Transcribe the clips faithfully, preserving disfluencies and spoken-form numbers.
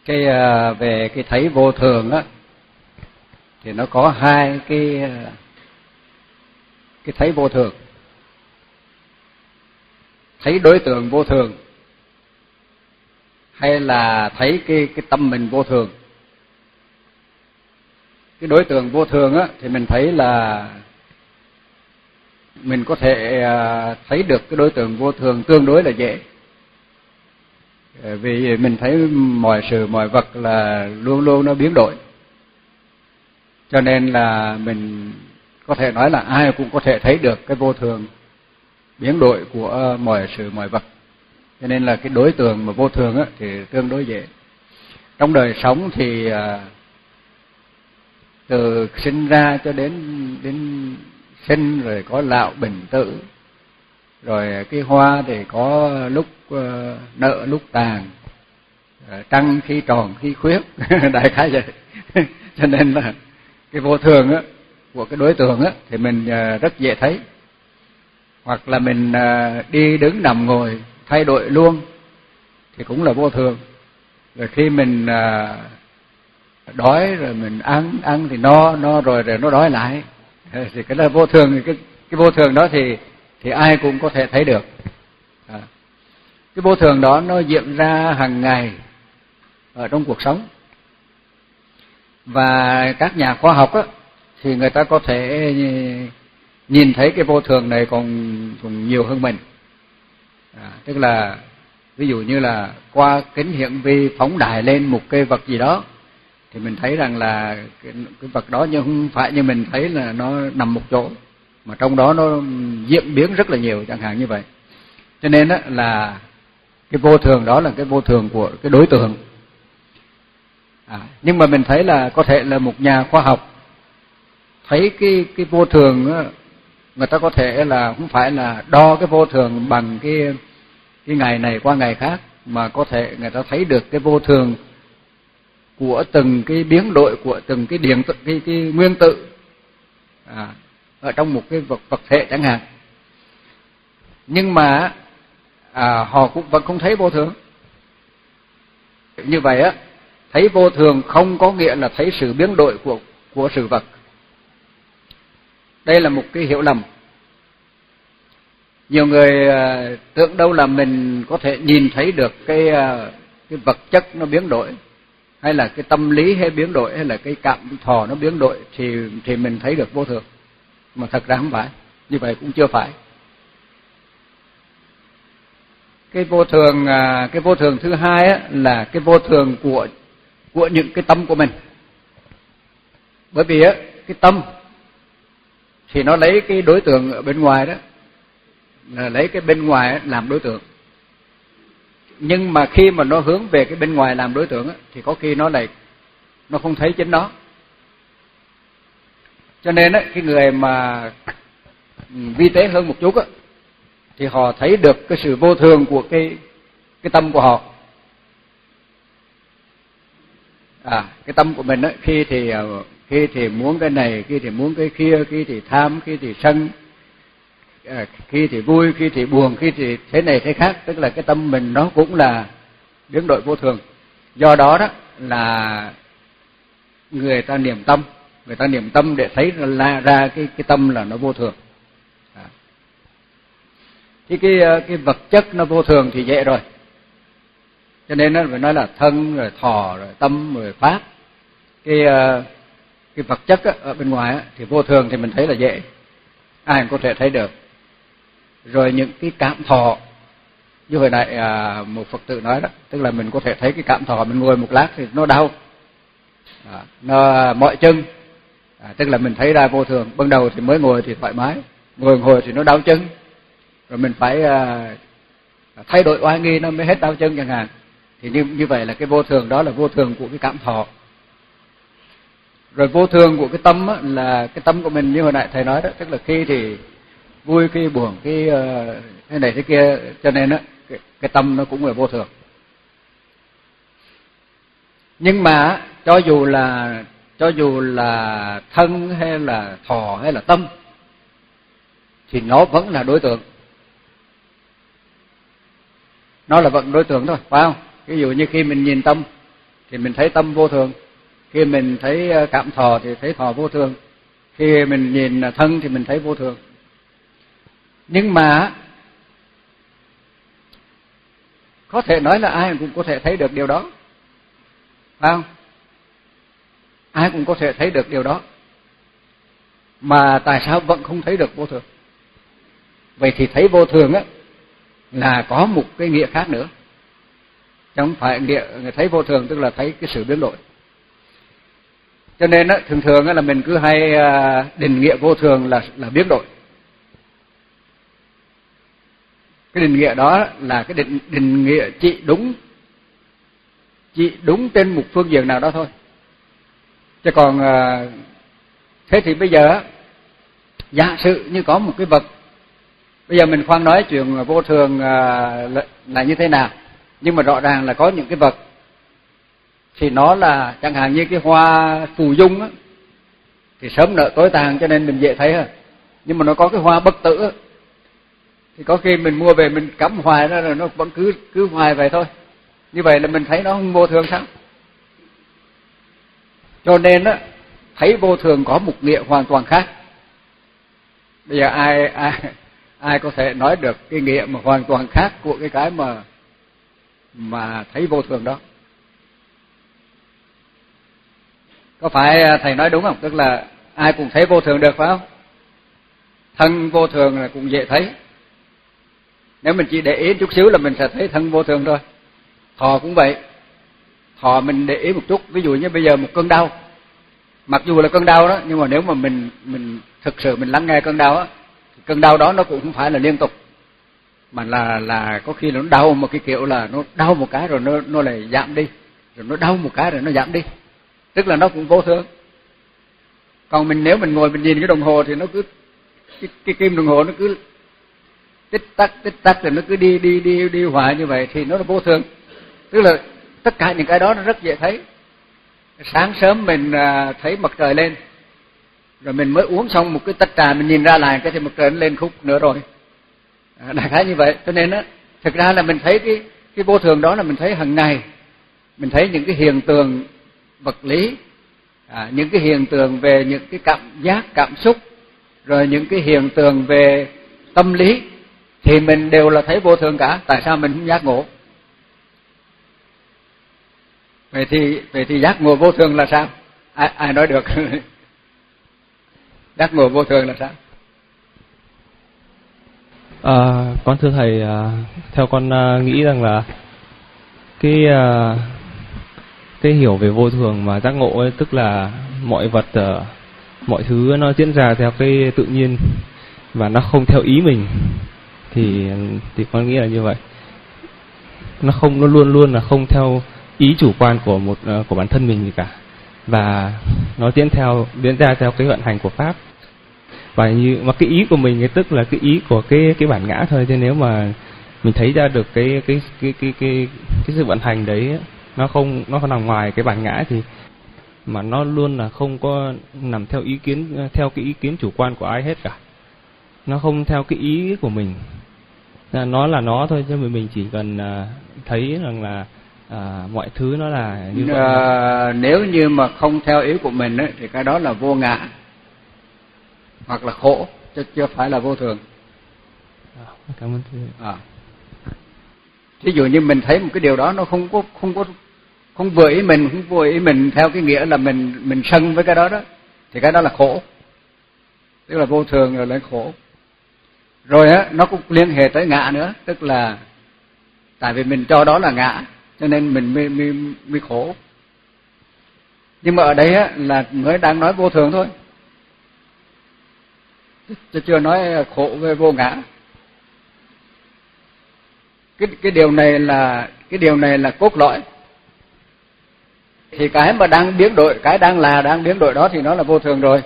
cái về cái thấy vô thường á thì nó có hai cái cái thấy vô thường. Thấy đối tượng vô thường hay là thấy cái cái tâm mình vô thường. Cái đối tượng vô thường á thì mình thấy là mình có thể thấy được cái đối tượng vô thường tương đối là dễ. Vì mình thấy mọi sự mọi vật là luôn luôn nó biến đổi. Cho nên là mình có thể nói là ai cũng có thể thấy được cái vô thường biến đổi của mọi sự mọi vật. Cho nên là cái đối tượng mà vô thường á thì tương đối dễ. Trong đời sống thì từ sinh ra cho đến đến sinh rồi có lão bệnh tử, rồi cái hoa thì có lúc nở lúc tàn, trăng khi tròn khi khuyết, đại khái vậy. Cho nên là cái vô thường á của cái đối tượng á thì mình rất dễ thấy. Hoặc là mình đi đứng nằm ngồi thay đổi luôn thì cũng là vô thường. Rồi khi mình đói rồi mình ăn ăn thì no no rồi rồi nó đói lại, thì cái là vô thường. Cái cái vô thường đó thì thì ai cũng có thể thấy được. À, cái vô thường đó nó diễn ra hàng ngày ở trong cuộc sống. Và các nhà khoa học á thì người ta có thể nhìn thấy cái vô thường này còn còn nhiều hơn mình. À, tức là ví dụ như là qua kính hiển vi phóng đại lên một cái vật gì đó thì mình thấy rằng là cái, cái vật đó nhưng không phải như mình thấy là nó nằm một chỗ, mà trong đó nó diễn biến rất là nhiều, chẳng hạn như vậy. Cho nên á là cái vô thường đó là cái vô thường của cái đối tượng. À, nhưng mà mình thấy là có thể là một nhà khoa học thấy cái cái vô thường á, người ta có thể là không phải là đo cái vô thường bằng cái cái ngày này qua ngày khác, mà có thể người ta thấy được cái vô thường của từng cái biến đổi của từng cái điện cái cái nguyên tử à, ở trong một cái vật vật thể chẳng hạn. Nhưng mà à, họ cũng vẫn không thấy vô thường. Như vậy á, thấy vô thường không có nghĩa là thấy sự biến đổi của của sự vật. Đây là một cái hiểu lầm. Nhiều người à, tưởng đâu là mình có thể nhìn thấy được cái à, cái vật chất nó biến đổi, hay là cái tâm lý hay biến đổi, hay là cái cảm thọ nó biến đổi thì thì mình thấy được vô thường. Mà thật ra không phải, như vậy cũng chưa phải. Cái vô thường à, cái vô thường thứ hai á, là cái vô thường của của những cái tâm của mình. Bởi vì á, cái tâm thì nó lấy cái đối tượng ở bên ngoài đó, là lấy cái bên ngoài làm đối tượng. Nhưng mà khi mà nó hướng về cái bên ngoài làm đối tượng á, thì có khi nó lại nó không thấy chính nó. Cho nên á, cái người mà vi tế hơn một chút á, thì họ thấy được cái sự vô thường của cái cái tâm của họ. À, cái tâm của mình á, khi thì khi thì muốn cái này, khi thì muốn cái kia, khi thì tham, khi thì sân, à, khi thì vui, khi thì buồn, khi thì thế này thế khác. Tức là cái tâm mình nó cũng là biến đổi vô thường. Do đó đó là người ta niệm tâm, người ta niệm tâm để thấy ra ra cái cái tâm là nó vô thường. À. Thì cái cái vật chất nó vô thường thì dễ rồi. Cho nên nó phải nói là thân rồi thọ rồi tâm rồi pháp. Cái cái vật chất á, ở bên ngoài á, thì vô thường thì mình thấy là dễ, ai cũng có thể thấy được. Rồi những cái cảm thọ, như hồi nãy à, một Phật tử nói đó, tức là mình có thể thấy cái cảm thọ, mình ngồi một lát thì nó đau, à, nó mỏi chân, à, tức là mình thấy ra vô thường. Ban đầu thì mới ngồi thì thoải mái, ngồi ngồi thì nó đau chân, rồi mình phải à, thay đổi oai nghi nó mới hết đau chân chẳng hạn. Thì như như vậy là cái vô thường đó là vô thường của cái cảm thọ. Rồi vô thường của cái tâm á, là cái tâm của mình như hồi nãy thầy nói đó, tức là khi thì vui, khi buồn, khi uh, thế này thế kia. Cho nên á, cái, cái tâm nó cũng là vô thường. Nhưng mà cho dù là cho dù là thân hay là thọ hay là tâm thì nó vẫn là đối tượng. Nó là vẫn đối tượng thôi, phải không? Ví dụ như khi mình nhìn tâm thì mình thấy tâm vô thường, khi mình thấy cảm thọ thì thấy thọ vô thường, khi mình nhìn thân thì mình thấy vô thường. Nhưng mà có thể nói là ai cũng có thể thấy được điều đó, phải không? Ai cũng có thể thấy được điều đó, mà tại sao vẫn không thấy được vô thường? Vậy thì thấy vô thường á là có một cái nghĩa khác nữa, chứ không phải nghĩa thấy vô thường tức là thấy cái sự biến đổi. Cho nên á, thường thường á là mình cứ hay định nghĩa vô thường là là biến đổi. Cái định nghĩa đó là cái định định nghĩa chỉ đúng chỉ đúng trên một phương diện nào đó thôi. Chứ còn thế thì bây giờ giả sử như có một cái vật, bây giờ mình khoan nói chuyện vô thường là như thế nào, nhưng mà rõ ràng là có những cái vật thì nó là chẳng hạn như cái hoa phù dung á, thì sớm nở tối tàn cho nên mình dễ thấy hơn. Nhưng mà nó có cái hoa bất tử á, thì có khi mình mua về mình cắm hoài đó rồi nó vẫn cứ cứ hoài vậy thôi. Như vậy là mình thấy nó không vô thường sao? Cho nên á, thấy vô thường có một nghĩa hoàn toàn khác. Bây giờ ai ai ai có thể nói được cái nghĩa mà hoàn toàn khác của cái cái mà mà thấy vô thường đó? Có phải thầy nói đúng không? Tức là ai cũng thấy vô thường được phải không? Thân vô thường là cũng dễ thấy. Nếu mình chỉ để ý chút xíu là mình sẽ thấy thân vô thường thôi. Thọ cũng vậy. Thọ mình để ý một chút, ví dụ như bây giờ một cơn đau, mặc dù là cơn đau đó, nhưng mà nếu mà mình mình thực sự mình lắng nghe cơn đau á, thì cơn đau đó nó cũng không phải là liên tục, mà là là có khi nó đau một cái kiểu là nó đau một cái rồi nó nó lại giảm đi, rồi nó đau một cái rồi nó giảm đi, tức là nó cũng vô thường. Còn mình nếu mình ngồi mình nhìn cái đồng hồ thì nó cứ cái, cái kim đồng hồ nó cứ tích tắc tích tắc rồi nó cứ đi đi đi đi hoài như vậy thì nó là vô thường. Tức là tất cả những cái đó nó rất dễ thấy. Sáng sớm mình thấy mặt trời lên, rồi mình mới uống xong một cái tách trà, mình nhìn ra lại cái thì mặt trời nó lên khúc nữa rồi, đại khái như vậy. Cho nên á, thực ra là mình thấy cái cái vô thường đó là mình thấy hàng ngày, mình thấy những cái hiện tượng vật lý, à, những cái hiện tượng về những cái cảm giác cảm xúc, rồi những cái hiện tượng về tâm lý, thì mình đều là thấy vô thường cả. Tại sao mình không giác ngộ? Vậy thì vậy thì giác ngộ vô thường là sao? Ai ai nói được? Giác ngộ vô thường là sao? À, con thưa thầy, à, theo con à, nghĩ rằng là cái à, cái hiểu về vô thường mà giác ngộ ấy, tức là mọi vật, à, mọi thứ nó diễn ra theo cái tự nhiên và nó không theo ý mình, thì thì con nghĩ là như vậy. Nó không, nó luôn luôn là không theo ý chủ quan của một của bản thân mình gì cả, và nó diễn theo diễn ra theo cái vận hành của pháp. Và như mà cái ý của mình ấy, tức là cái ý của cái cái bản ngã thôi. Thế nếu mà mình thấy ra được cái cái cái cái cái cái sự vận hành đấy, nó không nó không nằm ngoài cái bản ngã, thì mà nó luôn là không có nằm theo ý kiến theo cái ý kiến chủ quan của ai hết cả. Nó không theo cái ý của mình, nó là nó thôi, chứ mình chỉ cần thấy rằng là à, mọi thứ nó là như vậy. À, nếu như mà không theo ý của mình ấy, thì cái đó là vô ngã hoặc là khổ, chứ chưa phải là vô thường. À, cảm ơn thưa. À. Ví dụ như mình thấy một cái điều đó nó không có không có không vừa ý mình, không vừa ý mình theo cái nghĩa là mình mình sân với cái đó đó, thì cái đó là khổ, tức là vô thường rồi lên khổ. Rồi á, nó cũng liên hệ tới ngã nữa, tức là tại vì mình cho đó là ngã cho nên mình mới mới, mới khổ. Nhưng mà ở đây á là mới đang nói vô thường thôi, chứ chưa nói khổ về vô ngã. Cái cái điều này là cái điều này là cốt lõi. Thì cái mà đang biến đổi, cái đang là đang biến đổi đó thì nó là vô thường rồi.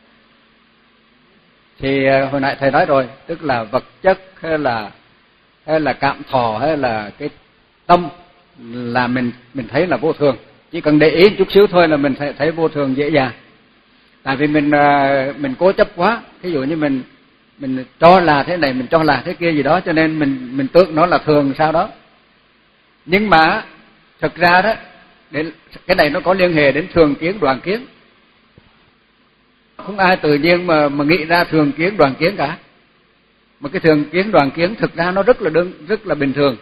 Thì hồi nãy thầy nói rồi, tức là vật chất hay là hay là cảm thọ hay là cái tâm là mình mình thấy là vô thường. Chỉ cần để ý chút xíu thôi là mình thấy, thấy vô thường dễ dàng. Tại vì mình mình cố chấp quá, ví dụ như mình mình cho là thế này, mình cho là thế kia gì đó, cho nên mình mình tưởng nó là thường sao đó. Nhưng mà thực ra đó đến cái này nó có liên hệ đến thường kiến đoạn kiến. Không ai tự nhiên mà mà nghĩ ra thường kiến đoạn kiến cả. Mà cái thường kiến đoạn kiến thực ra nó rất là đơn, rất là bình thường.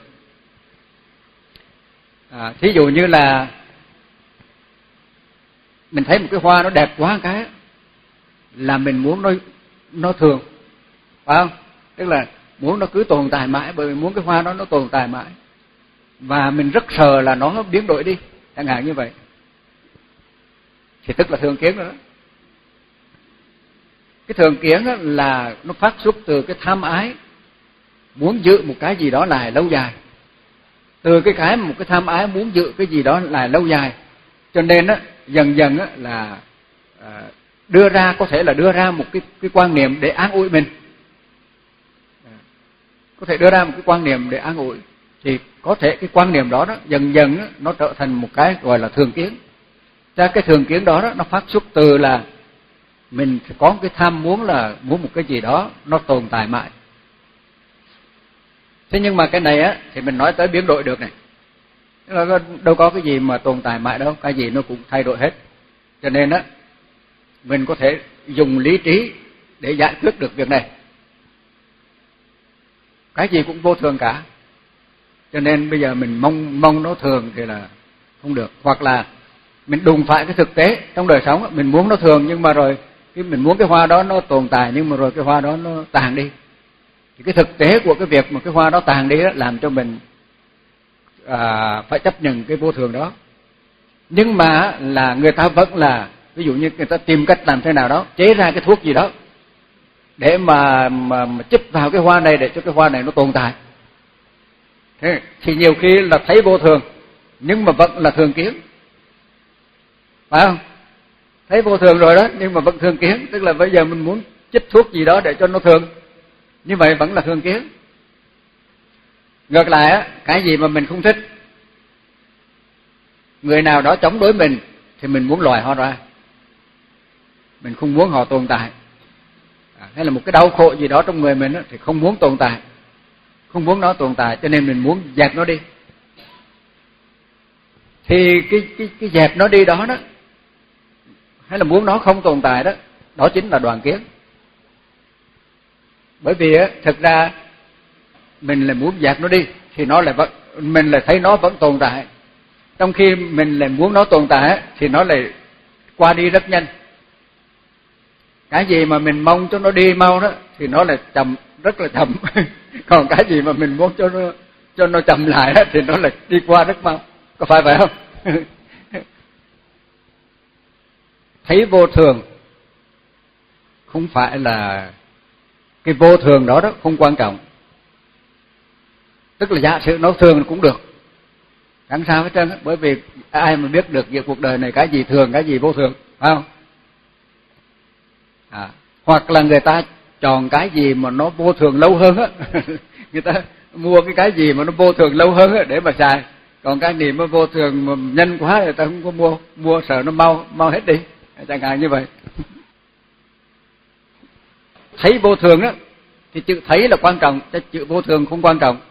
À, thí dụ như là mình thấy một cái hoa nó đẹp quá cái là mình muốn nó nó thường, phải không? Tức là muốn nó cứ tồn tại mãi, bởi vì muốn cái hoa đó nó tồn tại mãi. Và mình rất sợ là nó biến đổi đi, chẳng hạn như vậy. Thì tức là thường kiến rồi đó. Cái thường kiến là nó phát xuất từ cái tham ái, muốn giữ một cái gì đó lại lâu dài. Từ cái cái một cái tham ái muốn giữ cái gì đó lại lâu dài, cho nên á dần dần á là à, đưa ra có thể là đưa ra một cái cái quan niệm để an ủi mình, có thể đưa ra một cái quan niệm để an ủi, thì có thể cái quan niệm đó đó dần dần á, nó trở thành một cái gọi là thường kiến. Ra cái thường kiến đó, đó nó phát xuất từ là mình có cái tham muốn là muốn một cái gì đó nó tồn tại mãi. Thế nhưng mà cái này á thì mình nói tới biến đổi được này, đâu có cái gì mà tồn tại mãi đâu, cái gì nó cũng thay đổi hết. Cho nên á mình có thể dùng lý trí để giải quyết được việc này. Cái gì cũng vô thường cả. Cho nên bây giờ mình mong mong nó thường thì là không được. Hoặc là mình đụng phải cái thực tế trong đời sống, mình muốn nó thường nhưng mà rồi cái mình muốn cái hoa đó nó tồn tại nhưng mà rồi cái hoa đó nó tàn đi. Thì cái thực tế của cái việc mà cái hoa đó tàn đi đó làm cho mình à, phải chấp nhận cái vô thường đó. Nhưng mà là người ta vẫn là, ví dụ như người ta tìm cách làm thế nào đó, chế ra cái thuốc gì đó để mà mà, mà chích vào cái hoa này để cho cái hoa này nó tồn tại. Thế thì nhiều khi là thấy vô thường nhưng mà vẫn là thường kiến, phải không? Thấy vô thường rồi đó nhưng mà vẫn thường kiến, tức là bây giờ mình muốn chích thuốc gì đó để cho nó thường, như vậy vẫn là thường kiến. Ngược lại á, cái gì mà mình không thích, người nào đó chống đối mình thì mình muốn loại họ ra, mình không muốn họ tồn tại. À, hay là một cái đau khổ gì đó trong người mình á, thì không muốn tồn tại, không muốn nó tồn tại, cho nên mình muốn dẹp nó đi. Thì cái cái cái dẹp nó đi đó đó, hay là muốn nó không tồn tại đó, đó chính là đoạn kiến. Bởi vì á, thực ra mình lại muốn dẹp nó đi thì nó lại vẫn, mình lại thấy nó vẫn tồn tại. Trong khi mình lại muốn nó tồn tại thì nó lại qua đi rất nhanh. Cái gì mà mình mong cho nó đi mau đó thì nó lại chậm, rất là chậm. Còn cái gì mà mình muốn cho nó cho nó chậm lại đó, thì nó lại đi qua rất mau. Có phải vậy không? Thấy vô thường không phải là cái vô thường đó đó không quan trọng. Tức là giả sử nó thường cũng được, chẳng sao hết trơn, bởi vì ai mà biết được về cuộc đời này cái gì thường, cái gì vô thường, phải không? À, hoặc là người ta chọn cái gì mà nó vô thường lâu hơn á, người ta mua cái cái gì mà nó vô thường lâu hơn á để mà xài, còn cái gì mà vô thường mà nhanh quá người ta không có mua, mua sợ nó mau mau hết đi, chẳng hạn như vậy. Thấy vô thường á thì chữ thấy là quan trọng, chứ chữ vô thường không quan trọng.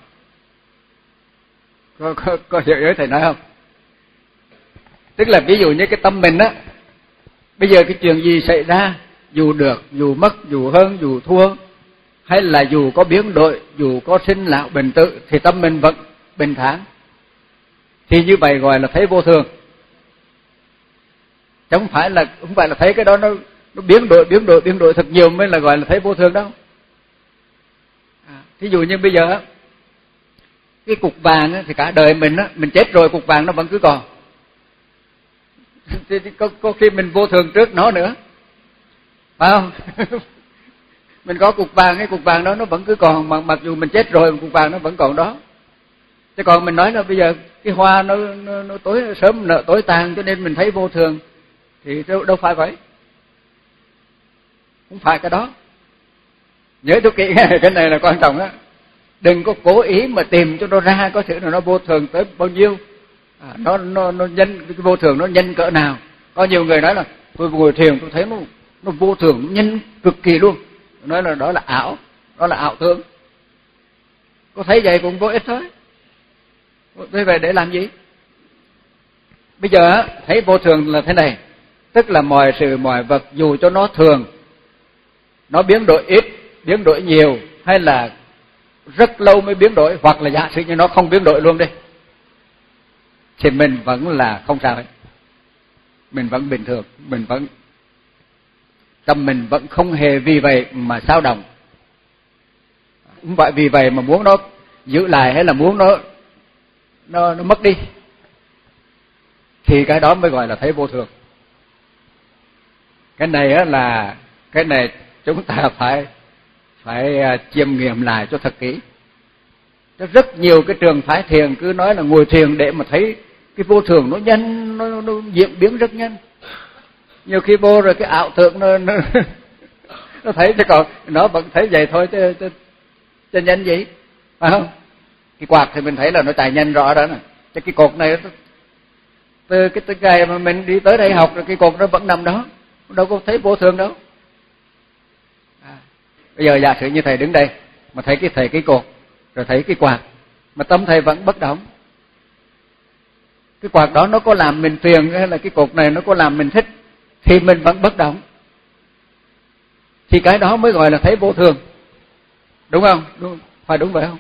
Có, có, có hiểu ý thầy nói không? Tức là ví dụ như cái tâm mình á, bây giờ cái chuyện gì xảy ra, dù được, dù mất, dù hơn, dù thua, hay là dù có biến đổi, dù có sinh lão bệnh tử, thì tâm mình vẫn bình thản. Thì như vậy gọi là thấy vô thường. Chứ không phải là không phải là thấy cái đó nó nó biến đổi biến đổi biến đổi thật nhiều mới là gọi là thấy vô thường đâu. À, thí dụ như bây giờ á, cái cục vàng á, thì cả đời mình á, mình chết rồi cục vàng nó vẫn cứ còn. Thì có, có khi mình vô thường trước nó nữa, phải không? Mình có cục vàng, cái cục vàng đó nó vẫn cứ còn, mà mặc dù mình chết rồi cục vàng nó vẫn còn đó. Chứ còn mình nói là bây giờ cái hoa nó, nó, nó tối sớm nở tối tàn cho nên mình thấy vô thường, thì đâu, đâu phải vậy. Không phải cái đó. Nhớ cho kỹ cái này là quan trọng á. Đừng có cố ý mà tìm cho nó ra có thể là nó vô thường tới bao nhiêu, à, nó nó nó nhân cái vô thường nó nhân cỡ nào. Có nhiều người nói là tôi ngồi thiền tôi thấy nó nó vô thường, nó nhân cực kỳ luôn. Nói là đó là ảo, đó là ảo tưởng. Có thấy vậy cũng vô ích thôi. Thế vậy để làm gì? Bây giờ thấy vô thường là thế này, tức là mọi sự mọi vật dù cho nó thường, nó biến đổi ít, biến đổi nhiều, hay là rất lâu mới biến đổi, hoặc là giả sử như nó không biến đổi luôn đi, thì mình vẫn là không sao hết. Mình vẫn bình thường, mình vẫn tâm mình vẫn không hề vì vậy mà xao động. Không phải vì vậy mà muốn nó giữ lại hay là muốn nó nó nó mất đi. Thì cái đó mới gọi là thấy vô thường. Cái này á là cái này chúng ta phải phải chiêm nghiệm lại cho thật kỹ. Rất nhiều cái trường phái thiền cứ nói là ngồi thiền để mà thấy cái vô thường nó nhanh, nó, nó diễn biến rất nhanh. Nhiều khi vô rồi cái ảo tưởng nó nó, nó thấy, chứ còn nó vẫn thấy vậy thôi chứ, chứ, chứ nhanh gì, phải không? Cái quạt thì mình thấy là nó chạy nhanh rõ đó nè, chứ cái cột này từ cái từ ngày mà mình đi tới đây học rồi cái cột nó vẫn nằm đó, đâu có thấy vô thường đâu. À, bây giờ giả sử như thầy đứng đây mà thấy cái thầy cái cột rồi thấy cái quạt mà tâm thầy vẫn bất động, cái quạt đó nó có làm mình phiền hay là cái cột này nó có làm mình thích thì mình vẫn bất động, thì cái đó mới gọi là thấy vô thường, đúng không? Đúng, phải đúng vậy không?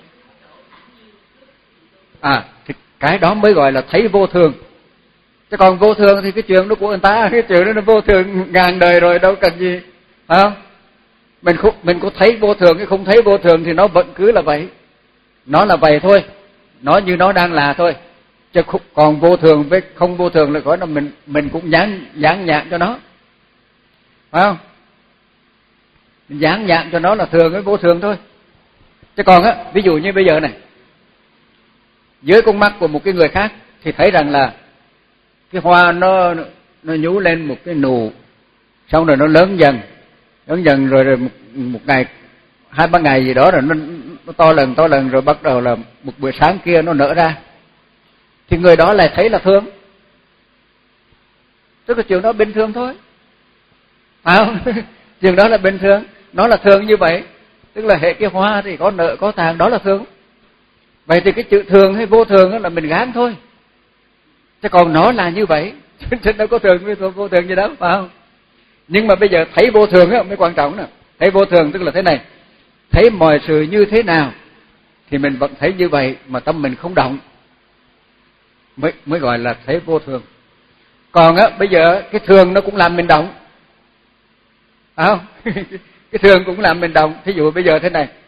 À, thì cái đó mới gọi là thấy vô thường. Chứ còn vô thường thì cái chuyện đó của người ta, cái chuyện đó nó vô thường ngàn đời rồi, đâu cần gì, phải không? Mình không, mình có thấy vô thường hay không thấy vô thường thì nó vẫn cứ là vậy, nó là vậy thôi, nó như nó đang là thôi. Chứ còn vô thường với không vô thường là gọi là mình mình cũng dán dán nhãn cho nó, phải không? Mình dán nhãn cho nó là thường với vô thường thôi. Chứ còn á, ví dụ như bây giờ này, dưới con mắt của một cái người khác thì thấy rằng là cái hoa nó nó nhú lên một cái nụ, xong rồi nó lớn dần, lớn dần rồi, rồi một, một ngày hai ba ngày gì đó rồi nó, nó to lần to lần rồi bắt đầu là một buổi sáng kia nó nở ra, thì người đó lại thấy là thương, tức là chuyện đó bình thường thôi, phải không? Chuyện đó là bình thường, nó là thường như vậy, tức là hệ cái hoa thì có nở có tàn, đó là thường. Vậy thì cái chữ thường hay vô thường đó là mình gán thôi, chứ còn nó là như vậy, chứ đâu có thường với vô thường gì đâu, phải không? Nhưng mà bây giờ thấy vô thường á mới quan trọng nè. Thấy vô thường tức là thế này, thấy mọi sự như thế nào thì mình vẫn thấy như vậy mà tâm mình không động, mới mới gọi là thấy vô thường. Còn á bây giờ cái thường nó cũng làm mình động, phải không? Cái thường cũng làm mình động. Thí dụ bây giờ thế này,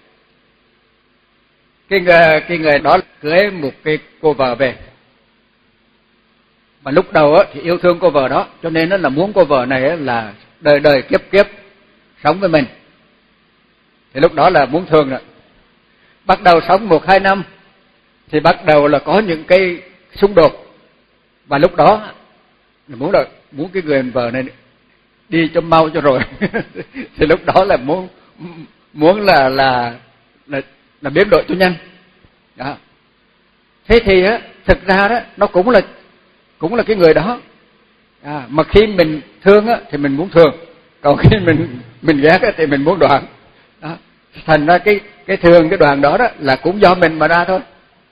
cái người, cái người đó cưới một cái cô vợ về, mà lúc đầu á thì yêu thương cô vợ đó, cho nên nó là muốn cô vợ này là đời đời kiếp kiếp sống với mình, thì lúc đó là muốn thương rồi. Bắt đầu sống một hai năm thì bắt đầu là có những cái xung đột, và lúc đó muốn là muốn cái người vợ này đi cho mau cho rồi. Thì lúc đó là muốn muốn là là là, là biến đổi cho nhanh. Đó. Thế thì á thực ra đó nó cũng là cũng là cái người đó. À, mà khi mình thương á thì mình muốn thương, còn khi mình mình ghét á thì mình muốn đoạn. Đó. Thành ra cái cái thương cái đoạn đó đó là cũng do mình mà ra thôi.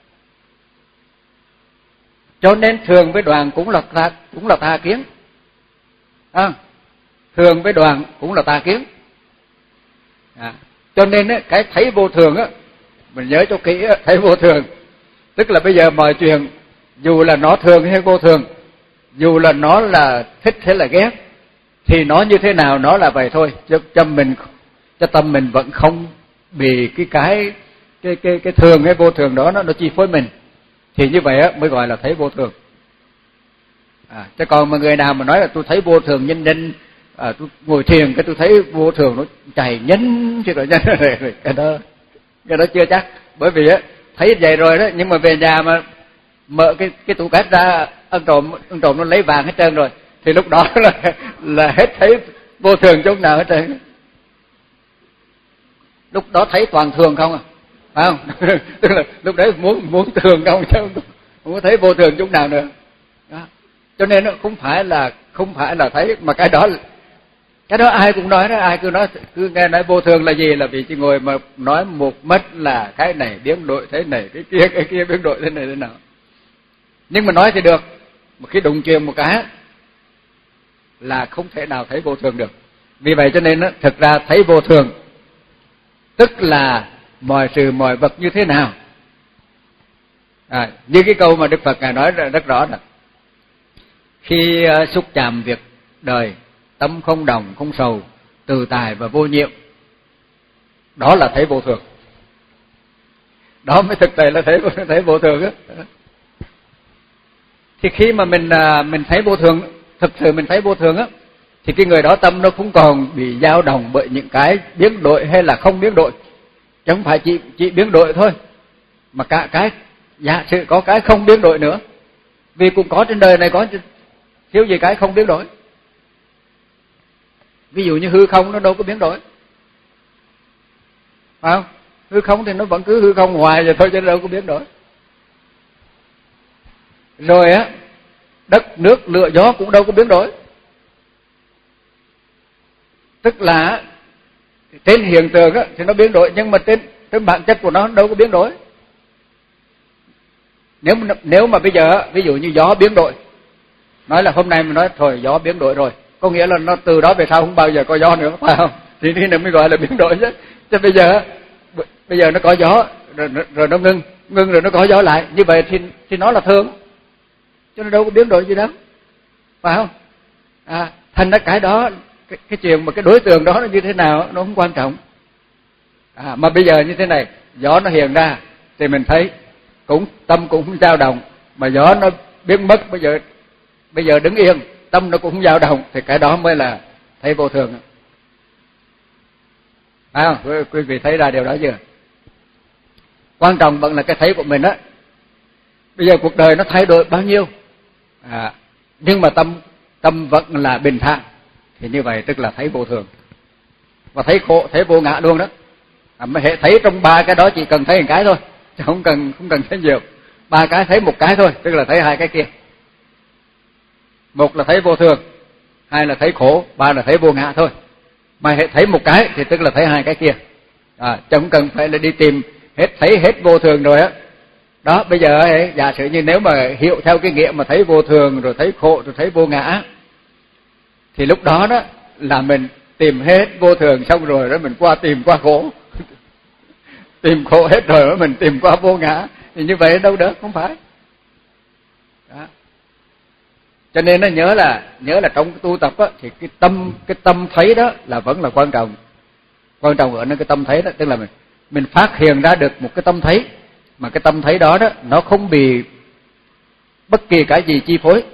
Cho nên thường với đoạn cũng là tà, cũng là tà kiến. À, thường với đoạn cũng là tà kiến. À, cho nên á, cái thấy vô thường á, mình nhớ cho kỹ á, thấy vô thường tức là bây giờ mọi chuyện dù là nó thường hay vô thường, dù là nó là thích hay là ghét, thì nó như thế nào nó là vậy thôi, cho, cho mình cho tâm mình vẫn không bị cái cái cái cái cái thường hay vô thường đó nó nó chi phối mình, thì như vậy á mới gọi là thấy vô thường. À, chứ còn mà người nào mà nói là tôi thấy vô thường nhanh nhanh, à, tôi ngồi thiền cái tôi thấy vô thường nó chạy nhanh chứ rồi nhanh rồi, cái đó cái đó chưa chắc, bởi vì á thấy vậy rồi đó, nhưng mà về nhà mà mở cái cái tủ cát ra, ăn trộm ăn trộm nó lấy vàng hết trơn rồi, thì lúc đó là là hết thấy vô thường chỗ nào hết trơn. Lúc đó thấy toàn thường không à, phải không? Tức là lúc đấy muốn muốn thường không chứ không có thấy vô thường chỗ nào nữa. Đó. Cho nên nó không phải là không phải là thấy, mà cái đó cái đó ai cũng nói đó, ai cứ nói cứ nghe nói vô thường là gì, là vì chỉ ngồi mà nói một mất là cái này biến đổi thế này, cái kia cái kia biến đổi thế này thế nào. Nhưng mà nói thì được, mà khi đụng chạm một cái là không thể nào thấy vô thường được. Vì vậy cho nên thực ra thấy vô thường tức là mọi sự mọi vật như thế nào. À, như cái câu mà Đức Phật Ngài nói rất rõ là khi xúc chạm việc đời, tâm không đồng không sầu, từ tài và vô nhiệm, đó là thấy vô thường. Đó mới thực tế là thấy thấy vô thường á. Thì khi mà mình mình thấy vô thường, thực sự mình thấy vô thường á, thì cái người đó tâm nó không còn bị dao động bởi những cái biến đổi hay là không biến đổi. Chứ không phải chỉ chỉ biến đổi thôi, mà cả cái giả sử có cái không biến đổi nữa. Vì cũng có trên đời này có thiếu gì cái không biến đổi. Ví dụ như hư không nó đâu có biến đổi, phải không? Hư không thì nó vẫn cứ hư không hoài vậy thôi chứ đâu có biến đổi. Rồi á, đất nước lửa gió cũng đâu có biến đổi. Tức là trên hiện tượng á thì nó biến đổi, nhưng mà trên trên bản chất của nó đâu có biến đổi. Nếu nếu mà bây giờ ví dụ như gió biến đổi, nói là hôm nay mình nói thôi gió biến đổi rồi, có nghĩa là nó từ đó về sau không bao giờ có gió nữa, phải không? Thì thế này mới gọi là biến đổi chứ. Chứ bây giờ bây giờ nó có gió rồi, rồi nó ngưng, ngưng rồi nó có gió lại, như vậy thì thì nó là thường, cho nên đâu có biến đổi gì đâu, phải không? À, thành ra cái đó cái, cái chuyện mà cái đối tượng đó nó như thế nào nó không quan trọng. À, mà bây giờ như thế này, gió nó hiện ra thì mình thấy cũng tâm cũng không dao động, mà gió nó biến mất, bây giờ bây giờ đứng yên tâm nó cũng không dao động, thì cái đó mới là thấy vô thường. Phải không? Quý vị thấy ra điều đó chưa? Quan trọng vẫn là cái thấy của mình á. Bây giờ cuộc đời nó thay đổi bao nhiêu, à, nhưng mà tâm tâm vẫn là bình thản, thì như vậy tức là thấy vô thường. Và thấy khổ, thấy vô ngã luôn đó. À, mà hệ thấy trong ba cái đó chỉ cần thấy một cái thôi, chứ không cần không cần thấy nhiều. Ba cái thấy một cái thôi, tức là thấy hai cái kia. Một là thấy vô thường, hai là thấy khổ, ba là thấy vô ngã thôi. Mà hệ thấy một cái thì tức là thấy hai cái kia. À, chứ không cần phải là đi tìm hết thấy hết vô thường rồi á. Đó, bây giờ ấy, giả sử như nếu mà hiểu theo cái nghĩa mà thấy vô thường rồi thấy khổ rồi thấy vô ngã, thì lúc đó đó là mình tìm hết vô thường xong rồi đó mình qua tìm qua khổ. Tìm khổ hết rồi đó mình tìm qua vô ngã, thì như vậy đâu được, không phải. Đó. Cho nên nó nhớ là nhớ là trong cái tu tập á, thì cái tâm cái tâm thấy đó là vẫn là quan trọng. Quan trọng ở nơi cái tâm thấy đó, tức là mình mình phát hiện ra được một cái tâm thấy, mà cái tâm thấy đó đó nó không bị bất kỳ cái gì chi phối,